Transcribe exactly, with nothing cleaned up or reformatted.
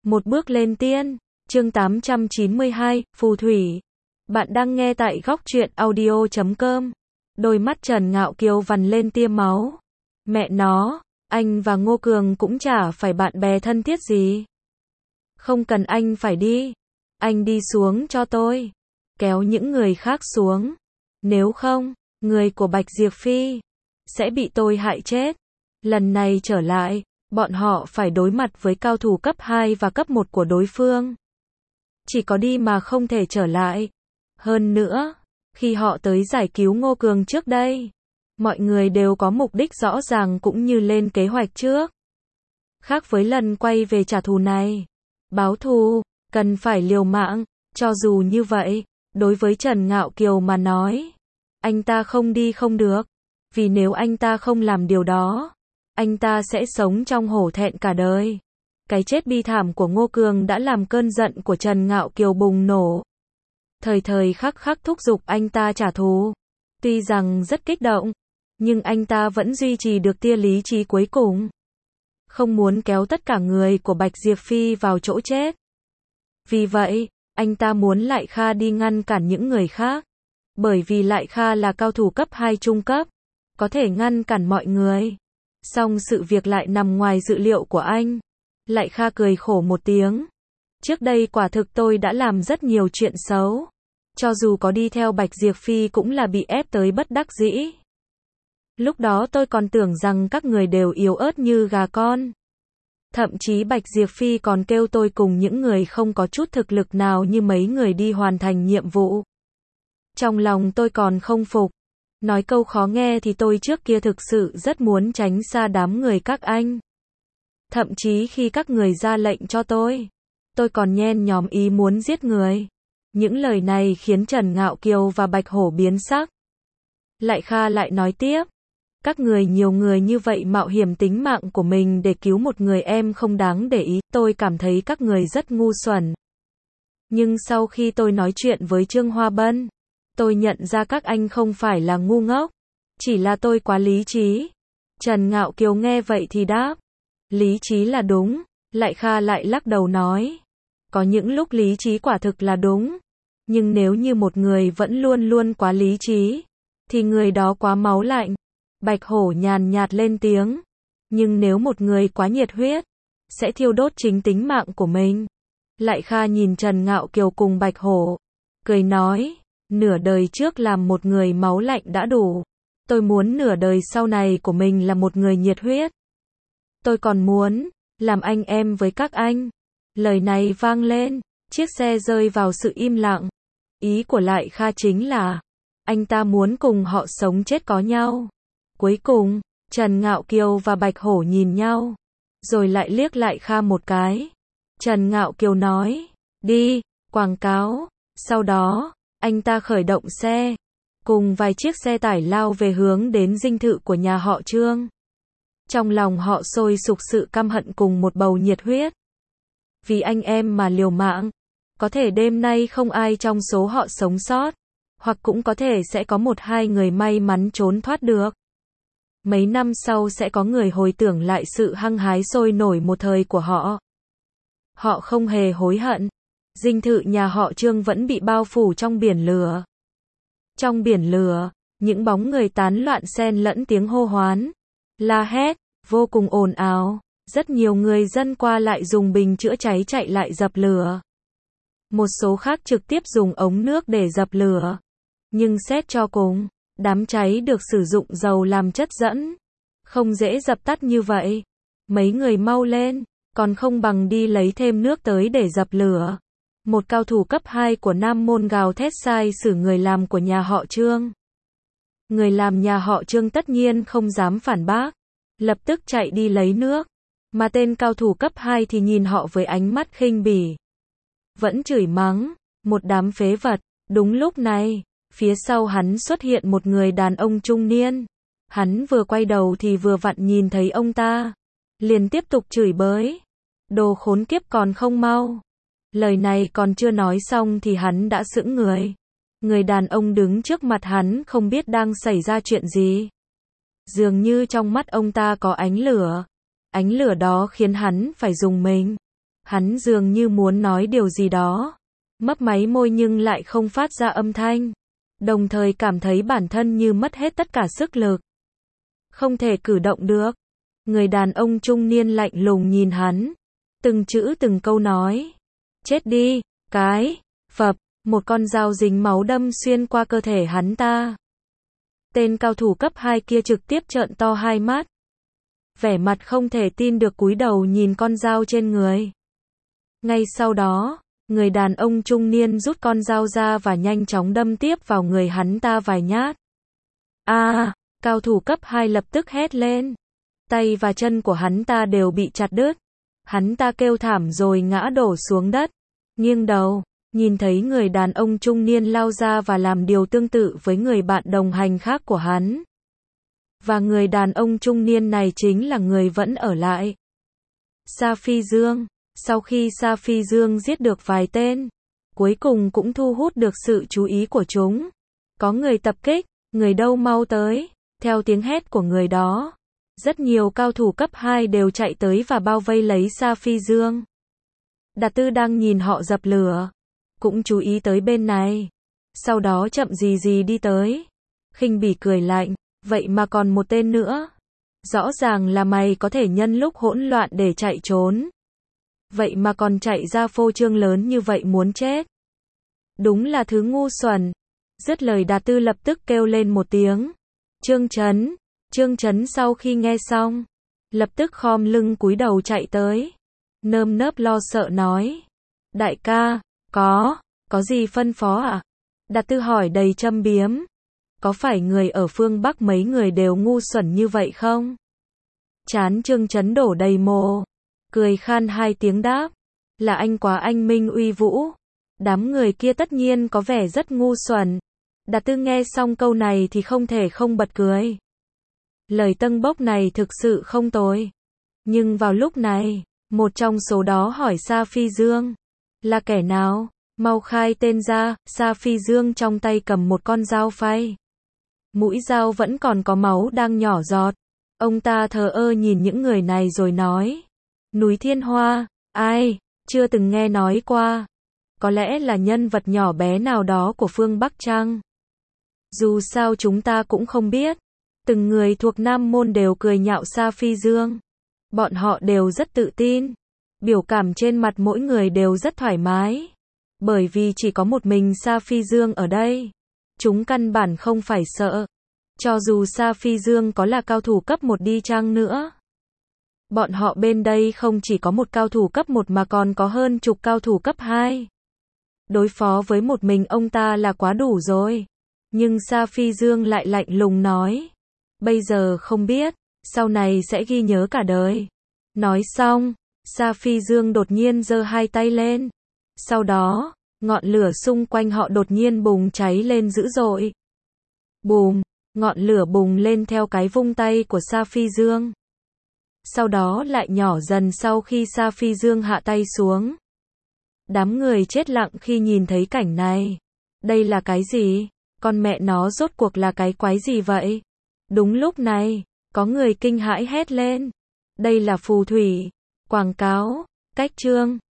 Một bước lên tiên, chương tám trăm chín mươi hai, phù thủy. Bạn đang nghe tại góc truyện audio chấm com. Đôi mắt Trần Ngạo Kiều vằn lên tia máu. Mẹ nó, anh và Ngô Cường cũng chả phải bạn bè thân thiết gì. Không cần anh phải đi. Anh đi xuống cho tôi. Kéo những người khác xuống. Nếu không, người của Bạch Diệp Phi sẽ bị tôi hại chết. Lần này trở lại, bọn họ phải đối mặt với cao thủ cấp hai và cấp một của đối phương. Chỉ có đi mà không thể trở lại. Hơn nữa, khi họ tới giải cứu Ngô Cường trước đây, mọi người đều có mục đích rõ ràng cũng như lên kế hoạch trước. Khác với lần quay về trả thù này, báo thù, cần phải liều mạng. Cho dù như vậy, đối với Trần Ngạo Kiều mà nói, anh ta không đi không được. Vì nếu anh ta không làm điều đó, anh ta sẽ sống trong hổ thẹn cả đời. Cái chết bi thảm của Ngô Cường đã làm cơn giận của Trần Ngạo Kiều bùng nổ. Thời thời khắc khắc thúc giục anh ta trả thù. Tuy rằng rất kích động, nhưng anh ta vẫn duy trì được tia lý trí cuối cùng. Không muốn kéo tất cả người của Bạch Diệp Phi vào chỗ chết. Vì vậy, anh ta muốn Lại Kha đi ngăn cản những người khác. Bởi vì Lại Kha là cao thủ cấp hai trung cấp, có thể ngăn cản mọi người. Song sự việc lại nằm ngoài dự liệu của anh. Lại Kha cười khổ một tiếng. Trước đây quả thực tôi đã làm rất nhiều chuyện xấu. Cho dù có đi theo Bạch Diệp Phi cũng là bị ép tới bất đắc dĩ. Lúc đó tôi còn tưởng rằng các người đều yếu ớt như gà con. Thậm chí Bạch Diệp Phi còn kêu tôi cùng những người không có chút thực lực nào như mấy người đi hoàn thành nhiệm vụ. Trong lòng tôi còn không phục. Nói câu khó nghe thì tôi trước kia thực sự rất muốn tránh xa đám người các anh. Thậm chí khi các người ra lệnh cho tôi, tôi còn nhen nhóm ý muốn giết người. Những lời này khiến Trần Ngạo Kiều và Bạch Hổ biến sắc. Lại Kha lại nói tiếp. Các người nhiều người như vậy mạo hiểm tính mạng của mình để cứu một người em không đáng để ý. Tôi cảm thấy các người rất ngu xuẩn. Nhưng sau khi tôi nói chuyện với Trương Hoa Bân, tôi nhận ra các anh không phải là ngu ngốc. Chỉ là tôi quá lý trí. Trần Ngạo Kiều nghe vậy thì đáp. Lý trí là đúng. Lại Kha lại lắc đầu nói. Có những lúc lý trí quả thực là đúng. Nhưng nếu như một người vẫn luôn luôn quá lý trí, thì người đó quá máu lạnh. Bạch Hổ nhàn nhạt lên tiếng. Nhưng nếu một người quá nhiệt huyết, sẽ thiêu đốt chính tính mạng của mình. Lại Kha nhìn Trần Ngạo Kiều cùng Bạch Hổ, cười nói. Nửa đời trước làm một người máu lạnh đã đủ. Tôi muốn nửa đời sau này của mình là một người nhiệt huyết. Tôi còn muốn làm anh em với các anh. Lời này vang lên, chiếc xe rơi vào sự im lặng. Ý của Lại Kha chính là, anh ta muốn cùng họ sống chết có nhau. Cuối cùng, Trần Ngạo Kiều và Bạch Hổ nhìn nhau, rồi lại liếc Lại Kha một cái. Trần Ngạo Kiều nói, đi, quảng cáo. Sau đó, anh ta khởi động xe, cùng vài chiếc xe tải lao về hướng đến dinh thự của nhà họ Trương. Trong lòng họ sôi sục sự căm hận cùng một bầu nhiệt huyết. Vì anh em mà liều mạng, có thể đêm nay không ai trong số họ sống sót, hoặc cũng có thể sẽ có một hai người may mắn trốn thoát được. Mấy năm sau sẽ có người hồi tưởng lại sự hăng hái sôi nổi một thời của họ. Họ không hề hối hận. Dinh thự nhà họ Trương vẫn bị bao phủ trong biển lửa. Trong biển lửa, những bóng người tán loạn xen lẫn tiếng hô hoán, la hét, vô cùng ồn ào. Rất nhiều người dân qua lại dùng bình chữa cháy chạy lại dập lửa. Một số khác trực tiếp dùng ống nước để dập lửa. Nhưng xét cho cùng, đám cháy được sử dụng dầu làm chất dẫn. Không dễ dập tắt như vậy. Mấy người mau lên, còn không bằng đi lấy thêm nước tới để dập lửa. Một cao thủ cấp hai của Nam Môn gào thét sai xử người làm của nhà họ Trương. Người làm nhà họ Trương tất nhiên không dám phản bác, lập tức chạy đi lấy nước. Mà tên cao thủ cấp hai thì nhìn họ với ánh mắt khinh bỉ. Vẫn chửi mắng, một đám phế vật. Đúng lúc này, phía sau hắn xuất hiện một người đàn ông trung niên. Hắn vừa quay đầu thì vừa vặn nhìn thấy ông ta. Liền tiếp tục chửi bới. Đồ khốn kiếp còn không mau. Lời này còn chưa nói xong thì hắn đã sững người. Người đàn ông đứng trước mặt hắn không biết đang xảy ra chuyện gì. Dường như trong mắt ông ta có ánh lửa. Ánh lửa đó khiến hắn phải rùng mình. Hắn dường như muốn nói điều gì đó, mấp máy môi nhưng lại không phát ra âm thanh, đồng thời cảm thấy bản thân như mất hết tất cả sức lực. Không thể cử động được. Người đàn ông trung niên lạnh lùng nhìn hắn, từng chữ từng câu nói. Chết đi, cái, phập, một con dao dính máu đâm xuyên qua cơ thể hắn ta. Tên cao thủ cấp hai kia trực tiếp trợn to hai mắt. Vẻ mặt không thể tin được cúi đầu nhìn con dao trên người. Ngay sau đó, người đàn ông trung niên rút con dao ra và nhanh chóng đâm tiếp vào người hắn ta vài nhát. A, à, cao thủ cấp hai lập tức hét lên. Tay và chân của hắn ta đều bị chặt đứt. Hắn ta kêu thảm rồi ngã đổ xuống đất, nghiêng đầu, nhìn thấy người đàn ông trung niên lao ra và làm điều tương tự với người bạn đồng hành khác của hắn. Và người đàn ông trung niên này chính là người vẫn ở lại. Sa Phi Dương. Sau khi Sa Phi Dương giết được vài tên, cuối cùng cũng thu hút được sự chú ý của chúng. Có người tập kích, người đâu mau tới. Theo tiếng hét của người đó, rất nhiều cao thủ cấp hai đều chạy tới và bao vây lấy Sa Phi Dương. Đạt Tư đang nhìn họ dập lửa, cũng chú ý tới bên này. Sau đó chậm gì gì đi tới. Khinh bỉ cười lạnh, vậy mà còn một tên nữa. Rõ ràng là mày có thể nhân lúc hỗn loạn để chạy trốn. Vậy mà còn chạy ra phô trương lớn như vậy muốn chết. Đúng là thứ ngu xuẩn. Dứt lời Đạt Tư lập tức kêu lên một tiếng. Trương Chấn. Trương Chấn sau khi nghe xong, lập tức khom lưng cúi đầu chạy tới. Nơm nớp lo sợ nói. Đại ca, có, có gì phân phó à? Đạt Tư hỏi đầy châm biếm. Có phải người ở phương Bắc mấy người đều ngu xuẩn như vậy không? Chán Trương Chấn đổ đầy mồ. Cười khan hai tiếng đáp. Là anh quá anh minh uy vũ. Đám người kia tất nhiên có vẻ rất ngu xuẩn. Đạt Tư nghe xong câu này thì không thể không bật cười. Lời tân bốc này thực sự không tồi. Nhưng vào lúc này, một trong số đó hỏi Sa Phi Dương. Là kẻ nào? Mau khai tên ra. Sa Phi Dương trong tay cầm một con dao phay. Mũi dao vẫn còn có máu đang nhỏ giọt. Ông ta thờ ơ nhìn những người này rồi nói. Núi Thiên Hoa, ai, chưa từng nghe nói qua. Có lẽ là nhân vật nhỏ bé nào đó của phương Bắc chăng? Dù sao chúng ta cũng không biết. Từng người thuộc Nam Môn đều cười nhạo Sa Phi Dương. Bọn họ đều rất tự tin. Biểu cảm trên mặt mỗi người đều rất thoải mái. Bởi vì chỉ có một mình Sa Phi Dương ở đây. Chúng căn bản không phải sợ. Cho dù Sa Phi Dương có là cao thủ cấp một đi chăng nữa. Bọn họ bên đây không chỉ có một cao thủ cấp một mà còn có hơn chục cao thủ cấp hai. Đối phó với một mình ông ta là quá đủ rồi. Nhưng Sa Phi Dương lại lạnh lùng nói. Bây giờ không biết, sau này sẽ ghi nhớ cả đời. Nói xong, Sa Phi Dương đột nhiên giơ hai tay lên. Sau đó, ngọn lửa xung quanh họ đột nhiên bùng cháy lên dữ dội. Bùm, ngọn lửa bùng lên theo cái vung tay của Sa Phi Dương. Sau đó lại nhỏ dần sau khi Sa Phi Dương hạ tay xuống. Đám người chết lặng khi nhìn thấy cảnh này. Đây là cái gì? Con mẹ nó rốt cuộc là cái quái gì vậy? Đúng lúc này, có người kinh hãi hét lên. Đây là phù thủy. Quảng cáo, cách chương.